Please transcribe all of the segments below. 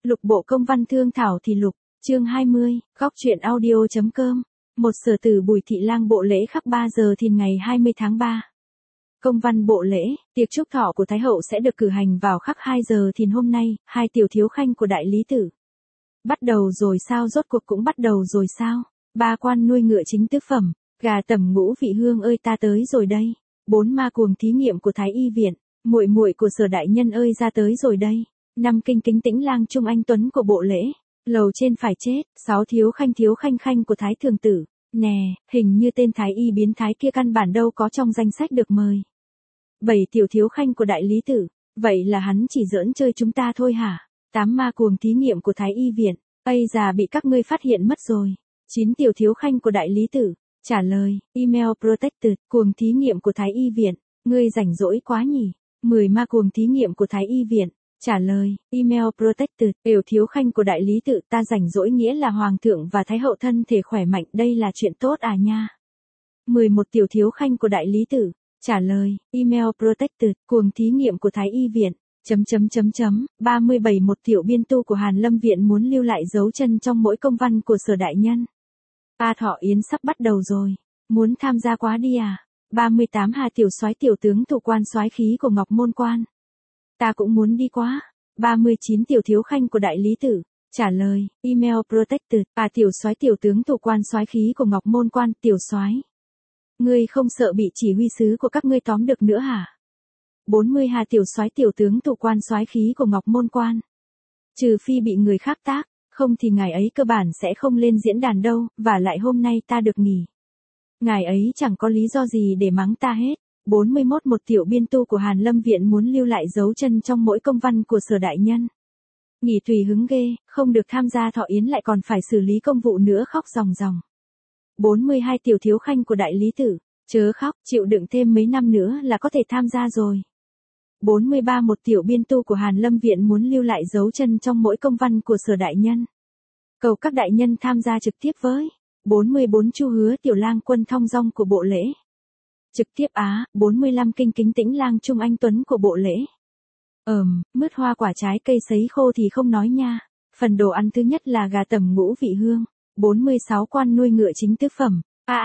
Lục bộ công văn thương thảo thì lục, chương 20, góc truyện audio.com. Một sở tử Bùi Thị Lang bộ lễ khắc 3 giờ thìn ngày 20 tháng 3. Công văn bộ lễ, tiệc chúc thọ của Thái hậu sẽ được cử hành vào khắc 2 giờ thìn hôm nay, hai tiểu thiếu khanh của đại lý tử. Bắt đầu rồi sao, rốt cuộc cũng bắt đầu rồi sao? Ba quan nuôi ngựa chính tứ phẩm, gà tẩm ngũ vị hương ơi ta tới rồi đây. Bốn ma cuồng thí nghiệm của Thái y viện, muội muội của Sở đại nhân ơi ra tới rồi đây. Năm kinh kính tĩnh lang trung anh tuấn của bộ lễ, lầu trên phải chết. Sáu thiếu khanh khanh của Thái thường tử. Nè, hình như tên Thái y biến thái kia căn bản đâu có trong danh sách được mời. 7 tiểu thiếu khanh của đại lý tử, vậy là hắn chỉ giỡn chơi chúng ta thôi hả? 8 ma cuồng thí nghiệm của Thái y viện, ây già bị các ngươi phát hiện mất rồi. 9 tiểu thiếu khanh của đại lý tử, trả lời, email protected, cuồng thí nghiệm của Thái y viện, ngươi rảnh rỗi quá nhỉ? 10 ma cuồng thí nghiệm của Thái y viện, trả lời, email protected, tiểu thiếu khanh của đại lý tự, ta rảnh rỗi nghĩa là hoàng thượng và thái hậu thân thể khỏe mạnh, đây là chuyện tốt à nha. 11 tiểu thiếu khanh của đại lý tử, trả lời, email protected, cuồng thí nghiệm của Thái y viện, 37 một tiểu biên tu của Hàn Lâm viện muốn lưu lại dấu chân trong mỗi công văn của Sở đại nhân. A thọ yến sắp bắt đầu rồi, muốn tham gia quá đi à? 38 Hà tiểu soái tiểu tướng thủ quan soái khí của Ngọc Môn quan. Ta cũng muốn đi quá. 39 tiểu thiếu khanh của đại lý tử, trả lời, email protected, tiểu soái tiểu tướng thủ quan soái khí của Ngọc Môn quan, tiểu soái. Ngươi không sợ bị chỉ huy sứ của các ngươi tóm được nữa hả? 40 Hà tiểu soái tiểu tướng thủ quan soái khí của Ngọc Môn quan. Trừ phi bị người khác tác, không thì ngài ấy cơ bản sẽ không lên diễn đàn đâu, và lại hôm nay ta được nghỉ. Ngài ấy chẳng có lý do gì để mắng ta hết. 41 một tiểu biên tu của Hàn Lâm viện muốn lưu lại dấu chân trong mỗi công văn của Sở đại nhân. Nghỉ tùy hứng ghê, không được tham gia thọ yến lại còn phải xử lý công vụ nữa, khóc ròng ròng. 42 tiểu thiếu khanh của đại lý tử, chớ khóc, chịu đựng thêm mấy năm nữa là có thể tham gia rồi. 43 một tiểu biên tu của Hàn Lâm viện muốn lưu lại dấu chân trong mỗi công văn của Sở đại nhân. Cầu các đại nhân tham gia trực tiếp với. 44 Chu Hứa tiểu lang quân thong dong của bộ lễ. Trực tiếp á. 45 kinh kính tĩnh lang trung anh tuấn của bộ lễ. Mứt hoa quả trái cây sấy khô thì không nói nha. Phần đồ ăn thứ nhất là gà tẩm ngũ vị hương. 46 quan nuôi ngựa chính tứ phẩm.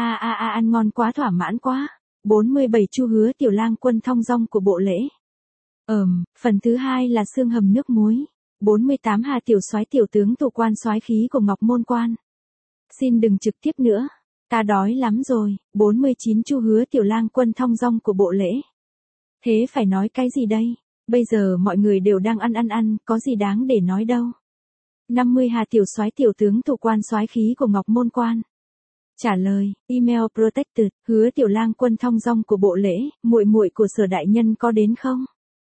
Ăn ngon quá, thỏa mãn quá. 47 Chu Hứa tiểu lang quân thong dong của bộ lễ. Phần thứ hai là xương hầm nước muối. 48 Hà tiểu soái tiểu tướng thủ quan soái khí của Ngọc Môn quan. Xin đừng trực tiếp nữa. Ta đói lắm rồi. 49 Chu Hứa tiểu lang quân thong dong của bộ lễ. Thế phải nói cái gì đây? Bây giờ mọi người đều đang ăn, có gì đáng để nói đâu. 50 Hà tiểu soái tiểu tướng thủ quan soái khí của Ngọc Môn quan. Trả lời, email protected, Hứa tiểu lang quân thong dong của bộ lễ, muội muội của Sở đại nhân có đến không?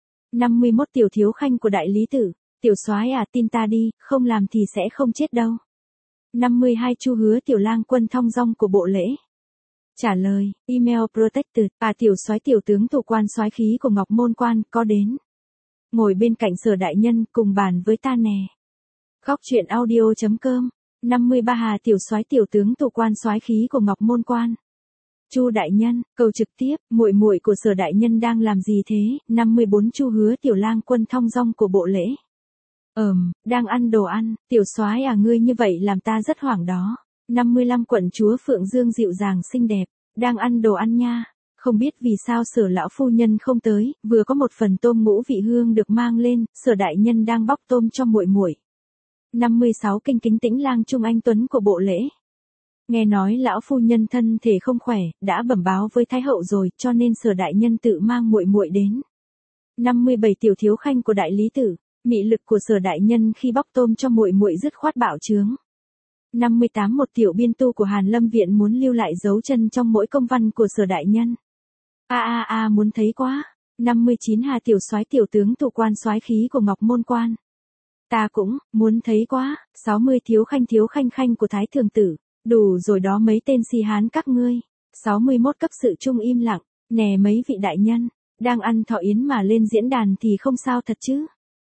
51 tiểu thiếu khanh của đại lý tử, tiểu soái à, tin ta đi, không làm thì sẽ không chết đâu. 52 Chu Hứa tiểu lang quân thong dong của bộ lễ. Trả lời, email protected, tiểu soái tiểu tướng thủ quan soái khí của Ngọc Môn quan có đến. Ngồi bên cạnh Sở đại nhân cùng bàn với ta nè. Góc truyện audio.com. 53 Hà tiểu soái tiểu tướng thủ quan soái khí của Ngọc Môn quan. Chu đại nhân, cầu trực tiếp, muội muội của Sở đại nhân đang làm gì thế? 54 Chu Hứa tiểu lang quân thong dong của bộ lễ. Đang ăn đồ ăn, tiểu soái à, ngươi như vậy làm ta rất hoảng đó. 55 quận chúa Phượng Dương dịu dàng xinh đẹp, đang ăn đồ ăn nha. Không biết vì sao Sở lão phu nhân không tới, vừa có một phần tôm ngũ vị hương được mang lên, Sở đại nhân đang bóc tôm cho muội muội. 56 kinh kính tĩnh lang trung anh tuấn của bộ lễ. Nghe nói lão phu nhân thân thể không khỏe, đã bẩm báo với thái hậu rồi, cho nên Sở đại nhân tự mang muội muội đến. 57 tiểu thiếu khanh của đại lý tử, mị lực của Sở đại nhân khi bóc tôm cho muội muội dứt khoát bạo chướng. 58 một tiểu biên tu của Hàn Lâm viện muốn lưu lại dấu chân trong mỗi công văn của Sở đại nhân. Muốn thấy quá. 59 Hà tiểu soái tiểu tướng thủ quan soái khí của Ngọc Môn quan. Ta cũng muốn thấy quá. 60 thiếu khanh của Thái thường tử. Đủ rồi đó mấy tên si hán các ngươi. 61 cấp sự trung im lặng. Nè mấy vị đại nhân, đang ăn thọ yến mà lên diễn đàn thì không sao thật chứ?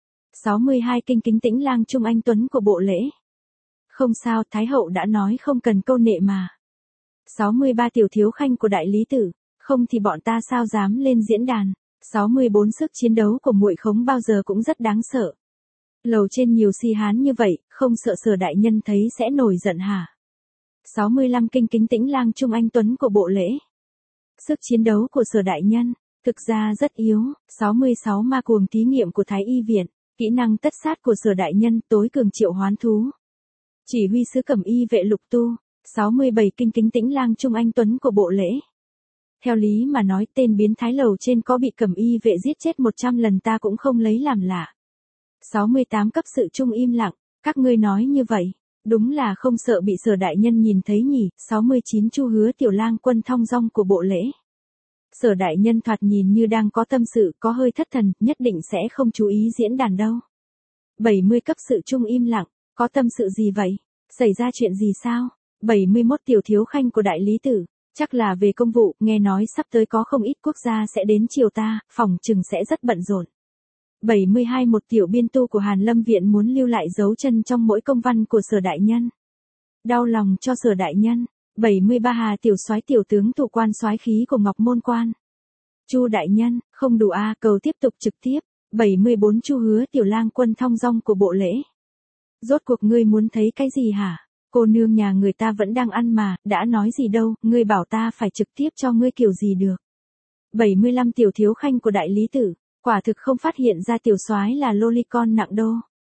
62 kinh kính tĩnh lang trung anh tuấn của bộ lễ. Không sao, thái hậu đã nói không cần câu nệ mà. 63 tiểu thiếu khanh của đại lý tử, không thì bọn ta sao dám lên diễn đàn. 64 sức chiến đấu của muội khống bao giờ cũng rất đáng sợ. Lầu trên nhiều si hán như vậy, không sợ Sở đại nhân thấy sẽ nổi giận hả? 65 kinh kính tĩnh lang trung anh tuấn của bộ lễ. Sức chiến đấu của Sở đại nhân, thực ra rất yếu. 66 ma cuồng thí nghiệm của Thái y viện, kỹ năng tất sát của Sở đại nhân, tối cường triệu hoán thú. Chỉ huy sứ cẩm y vệ lục tu. 67 kinh kính tĩnh lang trung anh tuấn của bộ lễ. Theo lý mà nói tên biến thái lầu trên có bị cẩm y vệ giết chết 100 lần ta cũng không lấy làm lạ. 68 cấp sự trung im lặng, các ngươi nói như vậy, đúng là không sợ bị Sở đại nhân nhìn thấy nhỉ. 69 Chu Hứa tiểu lang quân thong dong của bộ lễ. Sở đại nhân thoạt nhìn như đang có tâm sự, có hơi thất thần, nhất định sẽ không chú ý diễn đàn đâu. 70 cấp sự trung im lặng, có tâm sự gì vậy? Xảy ra chuyện gì sao? 71 Tiểu thiếu khanh của đại lý tử, chắc là về công vụ, nghe nói sắp tới có không ít quốc gia sẽ đến triều ta, phòng chừng sẽ rất bận rộn. 72 Một tiểu biên tu của Hàn Lâm viện muốn lưu lại dấu chân trong mỗi công văn của Sở đại nhân. Đau lòng cho Sở đại nhân. 73 Hà tiểu soái tiểu tướng thủ quan soái khí của Ngọc Môn quan. Chu đại nhân, không đủ a, cầu tiếp tục trực tiếp. 74 Chu Hứa tiểu lang quân thong dong của bộ lễ. Rốt cuộc ngươi muốn thấy cái gì hả? Cô nương nhà người ta vẫn đang ăn mà, đã nói gì đâu, ngươi bảo ta phải trực tiếp cho ngươi kiểu gì được. 75 Tiểu thiếu khanh của đại lý tử, quả thực không phát hiện ra tiểu soái là lolicon nặng đô.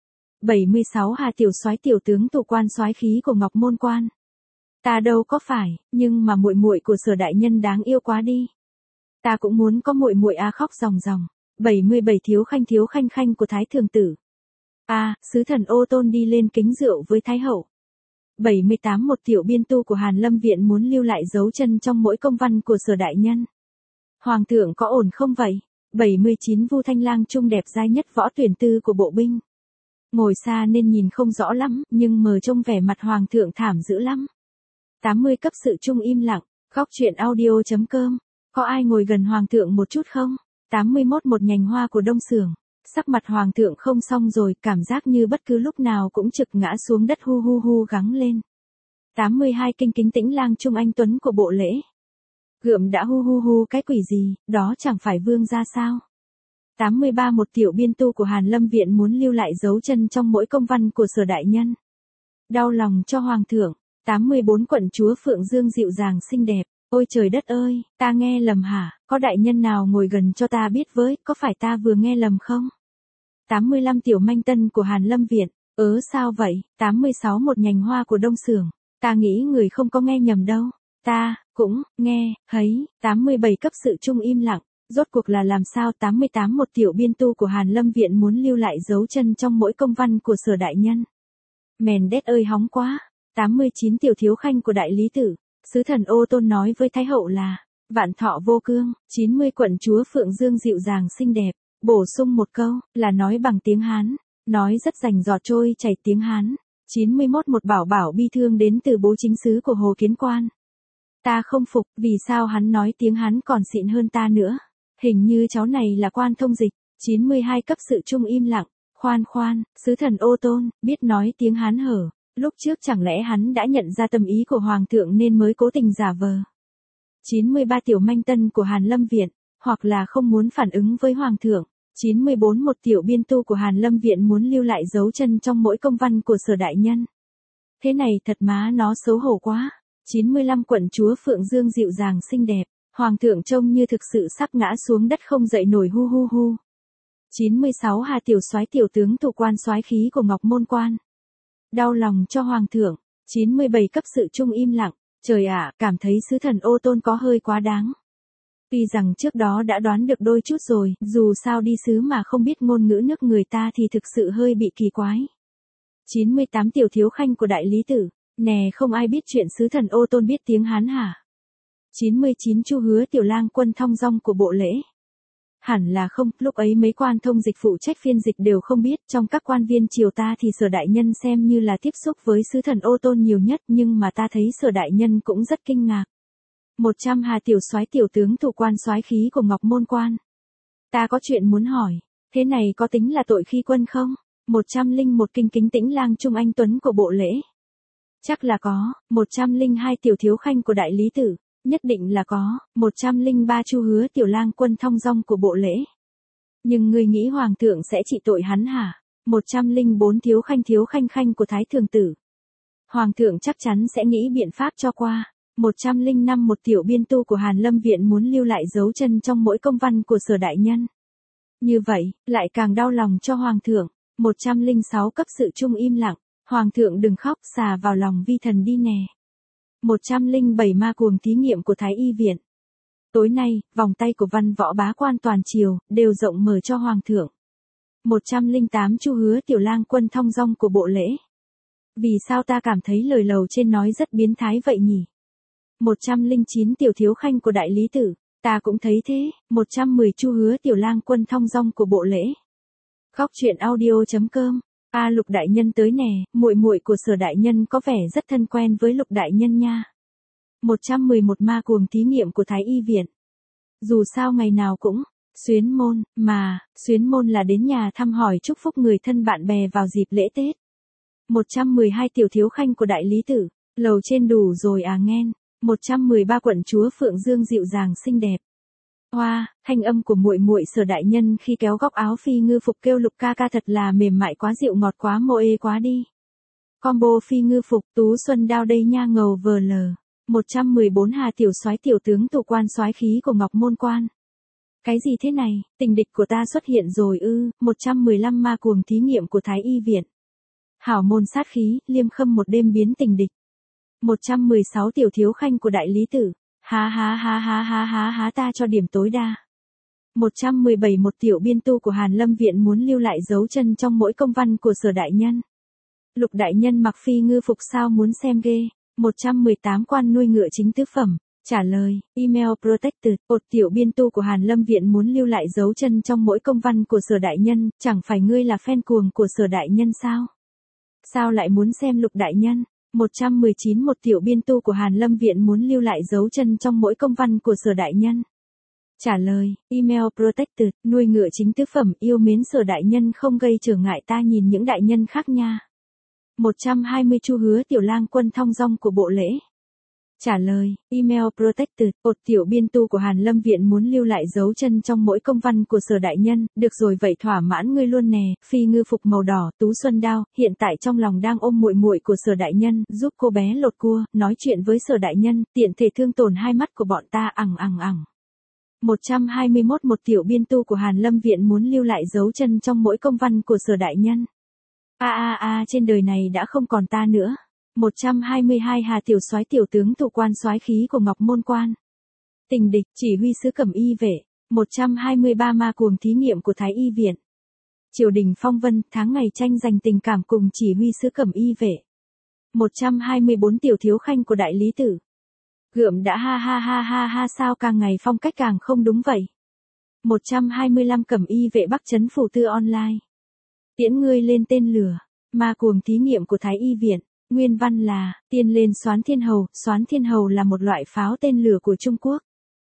76 Hà tiểu soái tiểu tướng thủ quan soái khí của Ngọc Môn quan. Ta đâu có phải, nhưng mà muội muội của Sở đại nhân đáng yêu quá đi. Ta cũng muốn có muội muội a, khóc ròng ròng. 77 thiếu khanh khanh của Thái thường tử. A, sứ thần Ô Tôn đi lên kính rượu với Thái hậu. 78 Một tiểu biên tu của Hàn Lâm viện muốn lưu lại dấu chân trong mỗi công văn của Sở đại nhân. Hoàng thượng có ổn không vậy? 79 Vu Thanh lang trung đẹp giai nhất võ tuyển tư của bộ binh. Ngồi xa nên nhìn không rõ lắm, nhưng mờ trông vẻ mặt hoàng thượng thảm dữ lắm. 80 cấp sự trung im lặng, góc truyện audio.com. Có ai ngồi gần hoàng thượng một chút không? 81 Một nhành hoa của Đông Sưởng. Sắc mặt hoàng thượng không xong rồi, cảm giác như bất cứ lúc nào cũng trực ngã xuống đất hu hu hu gắng lên. 82 Kinh kính tĩnh lang trung anh tuấn của bộ lễ. Gượm đã hu hu hu cái quỷ gì, đó chẳng phải vương gia sao? 83 Một tiểu biên tu của Hàn Lâm viện muốn lưu lại dấu chân trong mỗi công văn của Sở đại nhân. Đau lòng cho hoàng thượng. 84 Quận chúa Phượng Dương dịu dàng xinh đẹp. Ôi trời đất ơi, ta nghe lầm hả? Có đại nhân nào ngồi gần cho ta biết với, có phải ta vừa nghe lầm không? 85 Tiểu manh tân của Hàn Lâm viện. Sao vậy? 86 Một nhành hoa của Đông Sưởng. Ta nghĩ người không có nghe nhầm đâu. Ta cũng nghe thấy. 87 cấp sự trung im lặng. Rốt cuộc là làm sao? 88 Một tiểu biên tu của Hàn Lâm viện muốn lưu lại dấu chân trong mỗi công văn của Sở đại nhân. Mèn đét ơi hóng quá. 89 Tiểu thiếu khanh của đại lý tử. Sứ thần Ô Tôn nói với Thái hậu là vạn thọ vô cương. 90 Quận chúa Phượng Dương dịu dàng xinh đẹp. Bổ sung một câu là nói bằng tiếng Hán, nói rất rành rọt trôi chảy tiếng Hán. 91 Một bảo bảo bi thương đến từ bố chính sứ của Hồ Kiến Quan. Ta không phục, vì sao hắn nói tiếng Hán còn xịn hơn ta nữa? Hình như cháu này là quan thông dịch. 92 cấp sự trung im lặng. Khoan, sứ thần Ô Tôn biết nói tiếng Hán hở. Lúc trước chẳng lẽ hắn đã nhận ra tâm ý của hoàng thượng nên mới cố tình giả vờ. 93 Tiểu manh tân của Hàn Lâm viện, hoặc là không muốn phản ứng với hoàng thượng. 94 Một tiểu biên tu của Hàn Lâm viện muốn lưu lại dấu chân trong mỗi công văn của Sở đại nhân. Thế này thật má nó xấu hổ quá. 95 Quận chúa Phượng Dương dịu dàng xinh đẹp, hoàng thượng trông như thực sự sắp ngã xuống đất không dậy nổi hu hu hu. 96 Hà tiểu soái tiểu tướng thủ quan soái khí của Ngọc Môn quan. Đau lòng cho hoàng thượng. 97 cấp sự trung im lặng. Trời ạ, cảm thấy sứ thần Ô Tôn có hơi quá đáng. Tuy rằng trước đó đã đoán được đôi chút rồi, dù sao đi sứ mà không biết ngôn ngữ nước người ta thì thực sự hơi bị kỳ quái. 98 Tiểu thiếu khanh của đại lý tử. Nè, không ai biết chuyện sứ thần Ô Tôn biết tiếng Hán hả? 99 Chu Hứa tiểu lang quân thong dong của bộ lễ. Hẳn là không, lúc ấy mấy quan thông dịch phụ trách phiên dịch đều không biết, trong các quan viên triều ta thì Sở đại nhân xem như là tiếp xúc với sứ thần Ô Tôn nhiều nhất, nhưng mà ta thấy Sở đại nhân cũng rất kinh ngạc. 100 Hà tiểu soái tiểu tướng thủ quan soái khí của Ngọc Môn quan. Ta có chuyện muốn hỏi, thế này có tính là tội khi quân không? 101 Kinh kính tĩnh lang trung anh tuấn của bộ lễ. Chắc là có. 102 Tiểu thiếu khanh của đại lý tử. Nhất định là có. 103 Chu Hứa tiểu lang quân thong dong của bộ lễ. Nhưng ngươi nghĩ hoàng thượng sẽ trị tội hắn hả? 104 thiếu khanh khanh của Thái Thường Tử. Hoàng thượng chắc chắn sẽ nghĩ biện pháp cho qua. 105 một tiểu biên tu của Hàn Lâm Viện muốn lưu lại dấu chân trong mỗi công văn của Sở đại nhân. Như vậy, lại càng đau lòng cho Hoàng thượng. 106 cấp sự trung im lặng. Hoàng thượng đừng khóc, xà vào lòng vi thần đi nè. 107 ma cuồng thí nghiệm của Thái Y Viện. Tối nay, vòng tay của văn võ bá quan toàn triều, đều rộng mở cho Hoàng thượng. 108 Chu Hứa Tiểu Lang Quân thong dong của bộ lễ. Vì sao ta cảm thấy lời lầu trên nói rất biến thái vậy nhỉ? 109 Tiểu Thiếu Khanh của Đại Lý Tử. Ta cũng thấy thế. 110 Chu Hứa Tiểu Lang Quân thong dong của bộ lễ. Góc truyện audio.com. Lục đại nhân tới nè, muội muội của Sở đại nhân có vẻ rất thân quen với Lục đại nhân nha. 111 ma cuồng thí nghiệm của Thái Y Viện. Dù sao ngày nào cũng xuyến môn, mà xuyến môn là đến nhà thăm hỏi chúc phúc người thân bạn bè vào dịp lễ Tết. 112 Tiểu Thiếu Khanh của Đại Lý Tử. Lầu trên đủ rồi à nghen. 113 quận chúa Phượng Dương dịu dàng xinh đẹp. Hoa, thanh âm của muội muội Sở đại nhân khi kéo góc áo phi ngư phục kêu Lục ca ca thật là mềm mại quá, dịu ngọt quá, mô ê quá đi. Combo phi ngư phục Tú Xuân đao đây nha ngầu vờ lờ. 114 Hà tiểu soái tiểu tướng thủ quan soái khí của Ngọc Môn Quan. Cái gì thế này, tình địch của ta xuất hiện rồi ư? 115 ma cuồng thí nghiệm của Thái Y Viện. Hảo môn sát khí, liêm khâm một đêm biến tình địch. 116 Tiểu Thiếu Khanh của Đại Lý Tử. Há ta cho điểm tối đa. 117 một tiểu biên tu của Hàn Lâm Viện muốn lưu lại dấu chân trong mỗi công văn của Sở đại nhân. Lục đại nhân mặc phi ngư phục sao muốn xem ghê. 118 quan nuôi ngựa chính tứ phẩm. Trả lời, email protected. Một tiểu biên tu của Hàn Lâm Viện muốn lưu lại dấu chân trong mỗi công văn của Sở đại nhân, chẳng phải ngươi là fan cuồng của Sở đại nhân sao? Sao lại muốn xem Lục đại nhân? 119 một tiểu biên tu của Hàn Lâm Viện muốn lưu lại dấu chân trong mỗi công văn của Sở đại nhân. Trả lời, email protected, nuôi ngựa chính tứ phẩm, yêu mến Sở đại nhân không gây trở ngại ta nhìn những đại nhân khác nha. 120 Chu Hứa Tiểu Lang Quân thong dong của bộ lễ. Trả lời, email protected, một tiểu biên tu của Hàn Lâm Viện muốn lưu lại dấu chân trong mỗi công văn của Sở đại nhân, được rồi vậy thỏa mãn ngươi luôn nè, phi ngư phục màu đỏ, Tú Xuân đao, hiện tại trong lòng đang ôm muội muội của Sở đại nhân, giúp cô bé lột cua, nói chuyện với Sở đại nhân, tiện thể thương tổn hai mắt của bọn ta 121 một tiểu biên tu của Hàn Lâm Viện muốn lưu lại dấu chân trong mỗi công văn của Sở đại nhân. Trên đời này đã không còn ta nữa. 122 Hà tiểu soái tiểu tướng thủ quan soái khí của Ngọc Môn Quan. Tình địch, chỉ huy sứ Cẩm Y vệ. 123 ma cuồng thí nghiệm của Thái Y Viện. Triều đình phong vân, tháng ngày tranh giành tình cảm cùng chỉ huy sứ Cẩm Y vệ. 124 Tiểu Thiếu Khanh của Đại Lý Tử. Gượm đã ha sao càng ngày phong cách càng không đúng vậy. 125 Cẩm Y vệ Bắc Trấn Phủ Tư Online. Tiễn ngươi lên tên lửa. Ma cuồng thí nghiệm của Thái Y Viện. Nguyên văn là, tiên lên Soán Thiên Hầu là một loại pháo tên lửa của Trung Quốc.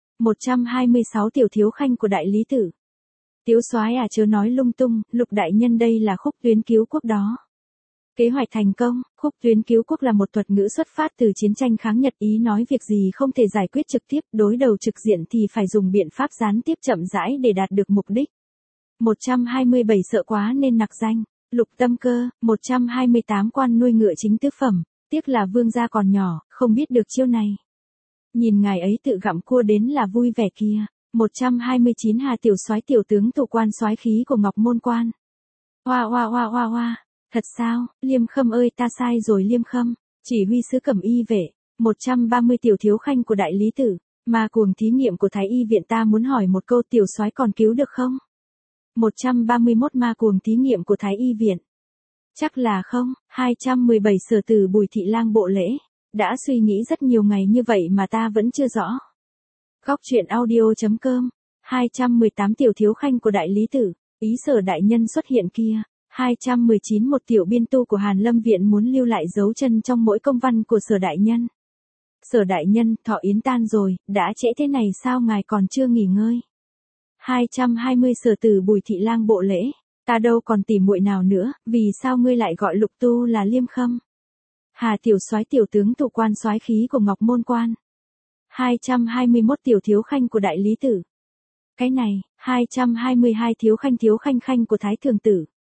126 Tiểu Thiếu Khanh của Đại Lý Tử. Tiếu soái chớ nói lung tung, Lục đại nhân đây là khúc tuyến cứu quốc đó. Kế hoạch thành công, khúc tuyến cứu quốc là một thuật ngữ xuất phát từ chiến tranh kháng Nhật, ý nói việc gì không thể giải quyết trực tiếp, đối đầu trực diện thì phải dùng biện pháp gián tiếp chậm rãi để đạt được mục đích. 127 Sợ quá nên nặc danh. Lục Tâm Cơ. 128 quan nuôi ngựa chính tứ phẩm, tiếc là vương gia còn nhỏ, không biết được chiêu này. Nhìn ngài ấy tự gặm cua đến là vui vẻ kia. 129 Hà tiểu soái tiểu tướng thủ quan soái khí của Ngọc Môn Quan. Hoa. Thật sao, Liêm Khâm ơi ta sai rồi Liêm Khâm. Chỉ huy sứ Cẩm Y vệ. 130 Tiểu Thiếu Khanh của Đại Lý Tử. Ma cuồng thí nghiệm của Thái Y Viện, ta muốn hỏi một câu, tiểu soái còn cứu được không? 131 ma cuồng thí nghiệm của Thái Y Viện. Chắc là không. 217 Sở tử Bùi Thị Lang bộ lễ. Đã suy nghĩ rất nhiều ngày như vậy mà ta vẫn chưa rõ. Góc truyện audio.com. 218 Tiểu Thiếu Khanh của Đại Lý Tử. Ý Sở đại nhân xuất hiện kia. 219 một tiểu biên tu của Hàn Lâm Viện muốn lưu lại dấu chân trong mỗi công văn của Sở đại nhân. Sở đại nhân, thọ yến tan rồi, đã trễ thế này sao ngài còn chưa nghỉ ngơi? 220 Sở tử Bùi Thị Lang bộ lễ. Ta đâu còn tỉ muội nào nữa, vì sao ngươi lại gọi Lục tu là Liêm Khâm? Hà tiểu soái tiểu tướng thủ quan soái khí của Ngọc Môn Quan. 221 Tiểu Thiếu Khanh của Đại Lý Tử. Cái này, 222 Thiếu Khanh của Thái Thường Tử.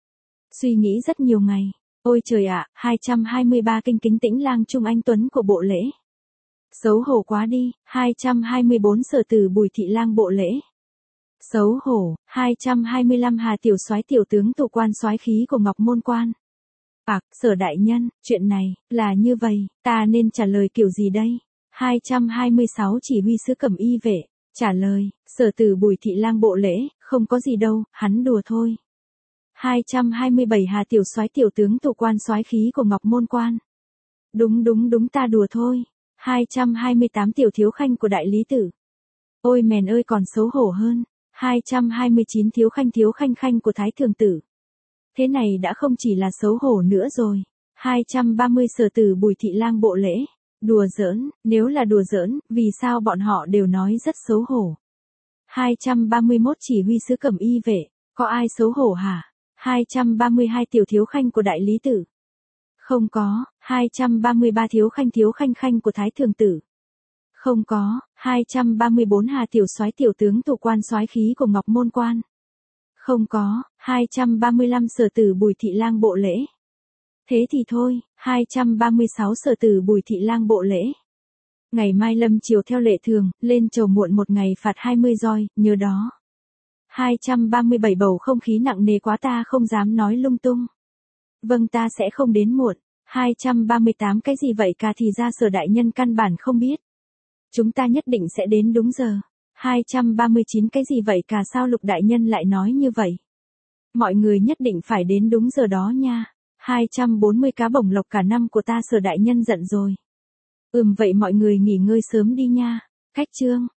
Suy nghĩ rất nhiều ngày. Ôi trời ạ, 223 kinh kính tĩnh lang Trung Anh Tuấn của bộ lễ. Xấu hổ quá đi, 224 Sở Tử Bùi Thị Lang bộ lễ. Xấu hổ, 225 Hà Tiểu Soái tiểu tướng thủ quan soái khí của Ngọc Môn Quan. Sở đại nhân, chuyện này, là như vậy, ta nên trả lời kiểu gì đây? 226 Chỉ huy sứ Cẩm Y vệ, trả lời, Sở Tử Bùi Thị Lang bộ lễ, không có gì đâu, hắn đùa thôi. 227 Hà Tiểu Soái tiểu tướng thủ quan soái khí của Ngọc Môn Quan. Đúng ta đùa thôi. 228 Tiểu thiếu khanh của đại lý tử. Ôi mèn ơi còn xấu hổ hơn. 229 thiếu khanh khanh của thái thường tử. Thế này đã không chỉ là xấu hổ nữa rồi. 230 Sở Tử Bùi Thị Lang bộ lễ. Đùa giỡn, nếu là đùa giỡn, vì sao bọn họ đều nói rất xấu hổ. 231 Chỉ huy sứ Cẩm Y vệ, có ai xấu hổ hả? 232 Tiểu thiếu khanh của đại lý tử. Không có. 233 thiếu khanh khanh của thái thường tử. Không có. 234 Hà Tiểu Soái tiểu tướng thủ quan soái khí của Ngọc Môn Quan. Không có. 235 Sở Tử Bùi Thị Lang bộ lễ. Thế thì thôi. 236 Sở Tử Bùi Thị Lang bộ lễ. Ngày mai lâm chiều theo lệ thường, lên chầu muộn một ngày phạt 20 roi, nhớ đó. 237 Bầu không khí nặng nề quá ta không dám nói lung tung. Vâng ta sẽ không đến muộn. 238 Cái gì vậy cả thì ra Sở đại nhân căn bản không biết. Chúng ta nhất định sẽ đến đúng giờ. 239 Cái gì vậy cả sao Lục đại nhân lại nói như vậy? Mọi người nhất định phải đến đúng giờ đó nha. 240 Cá bổng lộc cả năm của ta Sở đại nhân giận rồi. Vậy mọi người nghỉ ngơi sớm đi nha. Cách chương.